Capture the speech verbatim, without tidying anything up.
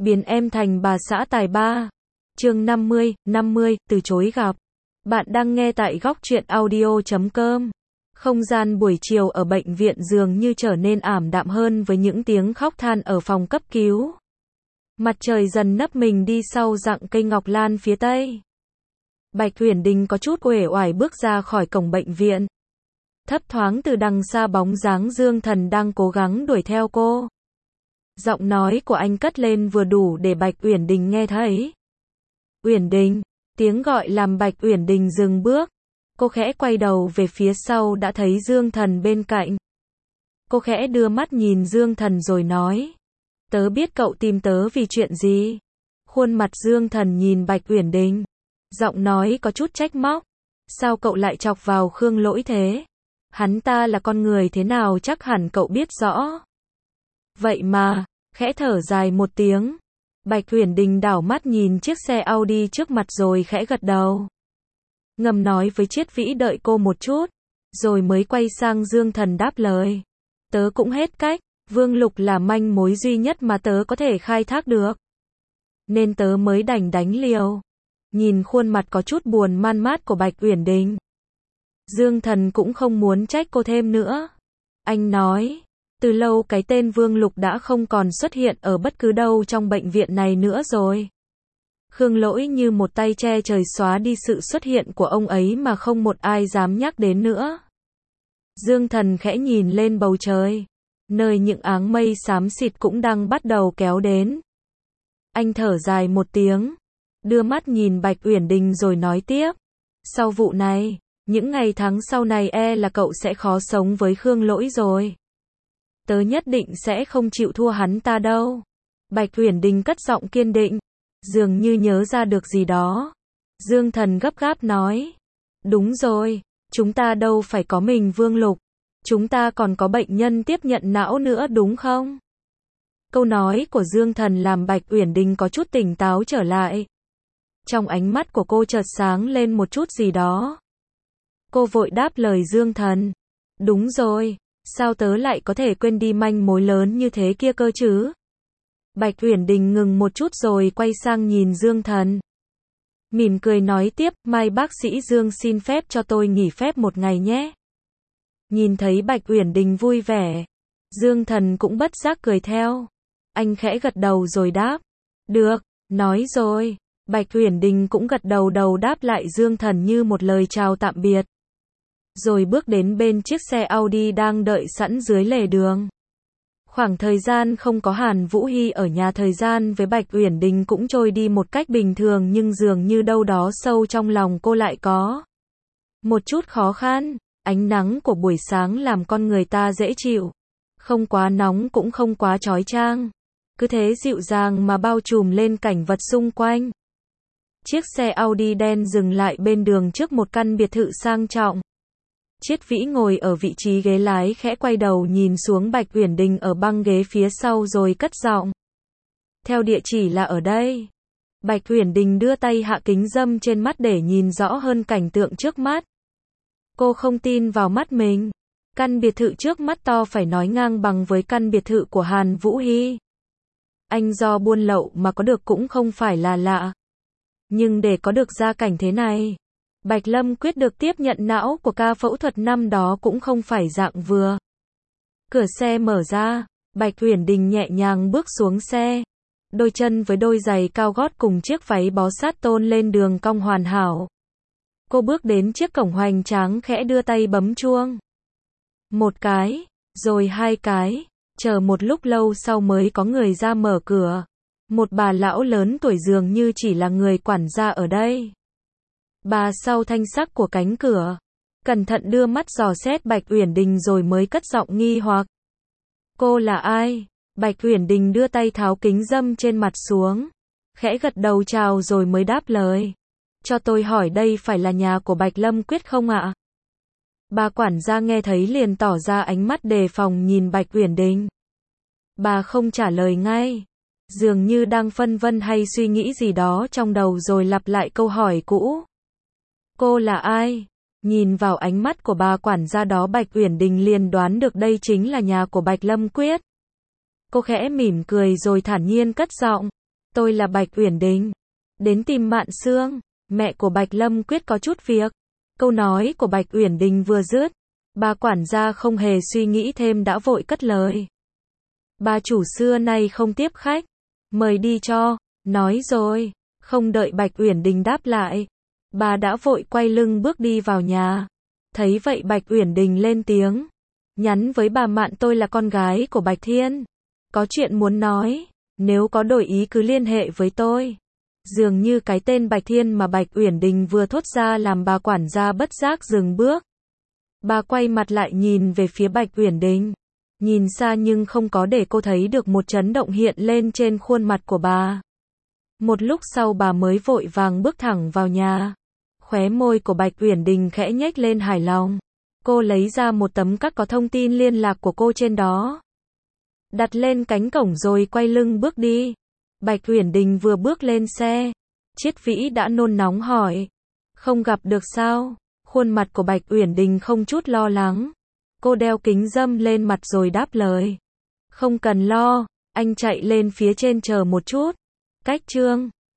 biến em thành bà xã tài ba. Chương năm mươi, năm mươi, từ chối gặp. Bạn đang nghe tại góc truyện audio chấm com. Không gian buổi chiều ở bệnh viện dường như trở nên ảm đạm hơn với những tiếng khóc than ở phòng cấp cứu. Mặt trời dần nấp mình đi sau rặng cây ngọc lan phía tây. Bạch Uyển Đình có chút uể oải bước ra khỏi cổng bệnh viện. Thấp thoáng từ đằng xa bóng dáng Dương Thần đang cố gắng đuổi theo cô. Giọng nói của anh cất lên vừa đủ để Bạch Uyển Đình nghe thấy. Uyển Đình, tiếng gọi làm Bạch Uyển Đình dừng bước. Cô khẽ quay đầu về phía sau đã thấy Dương Thần bên cạnh. Cô khẽ đưa mắt nhìn Dương Thần rồi nói. Tớ biết cậu tìm tớ vì chuyện gì. Khuôn mặt Dương Thần nhìn Bạch Uyển Đình. Giọng nói có chút trách móc. Sao cậu lại chọc vào Khương Lỗi thế? Hắn ta là con người thế nào chắc hẳn cậu biết rõ. Vậy mà, khẽ thở dài một tiếng. Bạch Uyển Đình đảo mắt nhìn chiếc xe Audi trước mặt rồi khẽ gật đầu. Ngầm nói với Triết Vĩ đợi cô một chút, rồi mới quay sang Dương Thần đáp lời. Tớ cũng hết cách, Vương Lục là manh mối duy nhất mà tớ có thể khai thác được. Nên tớ mới đành đánh liều. Nhìn khuôn mặt có chút buồn man mát của Bạch Uyển Đình, Dương Thần cũng không muốn trách cô thêm nữa. Anh nói, từ lâu cái tên Vương Lục đã không còn xuất hiện ở bất cứ đâu trong bệnh viện này nữa rồi. Khương Lỗi như một tay che trời xóa đi sự xuất hiện của ông ấy mà không một ai dám nhắc đến nữa. Dương Thần khẽ nhìn lên bầu trời, nơi những áng mây xám xịt cũng đang bắt đầu kéo đến. Anh thở dài một tiếng, đưa mắt nhìn Bạch Uyển Đình rồi nói tiếp. Sau vụ này, những ngày tháng sau này e là cậu sẽ khó sống với Khương Lỗi rồi. Tớ nhất định sẽ không chịu thua hắn ta đâu. Bạch Uyển Đình cất giọng kiên định, dường như nhớ ra được gì đó. Dương Thần gấp gáp nói. Đúng rồi, chúng ta đâu phải có mình Vương Lục. Chúng ta còn có bệnh nhân tiếp nhận não nữa đúng không? Câu nói của Dương Thần làm Bạch Uyển Đình có chút tỉnh táo trở lại. Trong ánh mắt của cô chợt sáng lên một chút gì đó. Cô vội đáp lời Dương Thần. Đúng rồi, sao tớ lại có thể quên đi manh mối lớn như thế kia cơ chứ? Bạch Uyển Đình ngừng một chút rồi quay sang nhìn Dương Thần. Mỉm cười nói tiếp, mai bác sĩ Dương xin phép cho tôi nghỉ phép một ngày nhé. Nhìn thấy Bạch Uyển Đình vui vẻ, Dương Thần cũng bất giác cười theo. Anh khẽ gật đầu rồi đáp. Được, nói rồi. Bạch Uyển Đình cũng gật đầu đầu đáp lại Dương Thần như một lời chào tạm biệt. Rồi bước đến bên chiếc xe Audi đang đợi sẵn dưới lề đường. Khoảng thời gian không có Hàn Vũ Hy ở nhà, thời gian với Bạch Uyển Đình cũng trôi đi một cách bình thường, nhưng dường như đâu đó sâu trong lòng cô lại có một chút khó khăn. Ánh nắng của buổi sáng làm con người ta dễ chịu, không quá nóng cũng không quá chói chang, cứ thế dịu dàng mà bao trùm lên cảnh vật xung quanh. Chiếc xe Audi đen dừng lại bên đường trước một căn biệt thự sang trọng. Triết Vĩ ngồi ở vị trí ghế lái khẽ quay đầu nhìn xuống Bạch Uyển Đình ở băng ghế phía sau rồi cất giọng. Theo địa chỉ là ở đây. Bạch Uyển Đình đưa tay hạ kính râm trên mắt để nhìn rõ hơn cảnh tượng trước mắt. Cô không tin vào mắt mình. Căn biệt thự trước mắt to phải nói ngang bằng với căn biệt thự của Hàn Vũ Hy. Anh do buôn lậu mà có được cũng không phải là lạ. Nhưng để có được gia cảnh thế này, Bạch Lâm Quyết được tiếp nhận não của ca phẫu thuật năm đó cũng không phải dạng vừa. Cửa xe mở ra, Bạch Uyển Đình nhẹ nhàng bước xuống xe. Đôi chân với đôi giày cao gót cùng chiếc váy bó sát tôn lên đường cong hoàn hảo. Cô bước đến chiếc cổng hoành tráng khẽ đưa tay bấm chuông. Một cái, rồi hai cái, chờ một lúc lâu sau mới có người ra mở cửa. Một bà lão lớn tuổi dường như chỉ là người quản gia ở đây. Bà sau thanh sắc của cánh cửa, cẩn thận đưa mắt dò xét Bạch Uyển Đình rồi mới cất giọng nghi hoặc. Cô là ai? Bạch Uyển Đình đưa tay tháo kính râm trên mặt xuống, khẽ gật đầu chào rồi mới đáp lời. Cho tôi hỏi đây phải là nhà của Bạch Lâm Quyết không ạ? Bà quản gia nghe thấy liền tỏ ra ánh mắt đề phòng nhìn Bạch Uyển Đình. Bà không trả lời ngay, dường như đang phân vân hay suy nghĩ gì đó trong đầu rồi lặp lại câu hỏi cũ. Cô là ai? Nhìn vào ánh mắt của bà quản gia đó, Bạch Uyển Đình liền đoán được đây chính là nhà của Bạch Lâm Quyết. Cô khẽ mỉm cười rồi thản nhiên cất giọng. Tôi là Bạch Uyển Đình. Đến tìm Mạn Sương, mẹ của Bạch Lâm Quyết có chút việc. Câu nói của Bạch Uyển Đình vừa dứt, bà quản gia không hề suy nghĩ thêm đã vội cất lời. Bà chủ xưa nay không tiếp khách, mời đi cho, nói rồi, không đợi Bạch Uyển Đình đáp lại, bà đã vội quay lưng bước đi vào nhà. Thấy vậy Bạch Uyển Đình lên tiếng, nhắn với bà Mạn tôi là con gái của Bạch Thiên, có chuyện muốn nói, nếu có đổi ý cứ liên hệ với tôi. Dường như cái tên Bạch Thiên mà Bạch Uyển Đình vừa thốt ra làm bà quản gia bất giác dừng bước. Bà quay mặt lại nhìn về phía Bạch Uyển Đình, nhìn xa nhưng không có để cô thấy được một chấn động hiện lên trên khuôn mặt của bà. Một lúc sau bà mới vội vàng bước thẳng vào nhà. Khóe môi của Bạch Uyển Đình khẽ nhếch lên hài lòng. Cô lấy ra một tấm card có thông tin liên lạc của cô trên đó, đặt lên cánh cổng rồi quay lưng bước đi. Bạch Uyển Đình vừa bước lên xe, Triết Vĩ đã nôn nóng hỏi, không gặp được sao? Khuôn mặt của Bạch Uyển Đình không chút lo lắng. Cô đeo kính râm lên mặt rồi đáp lời, không cần lo, anh chạy lên phía trên chờ một chút. Cách chương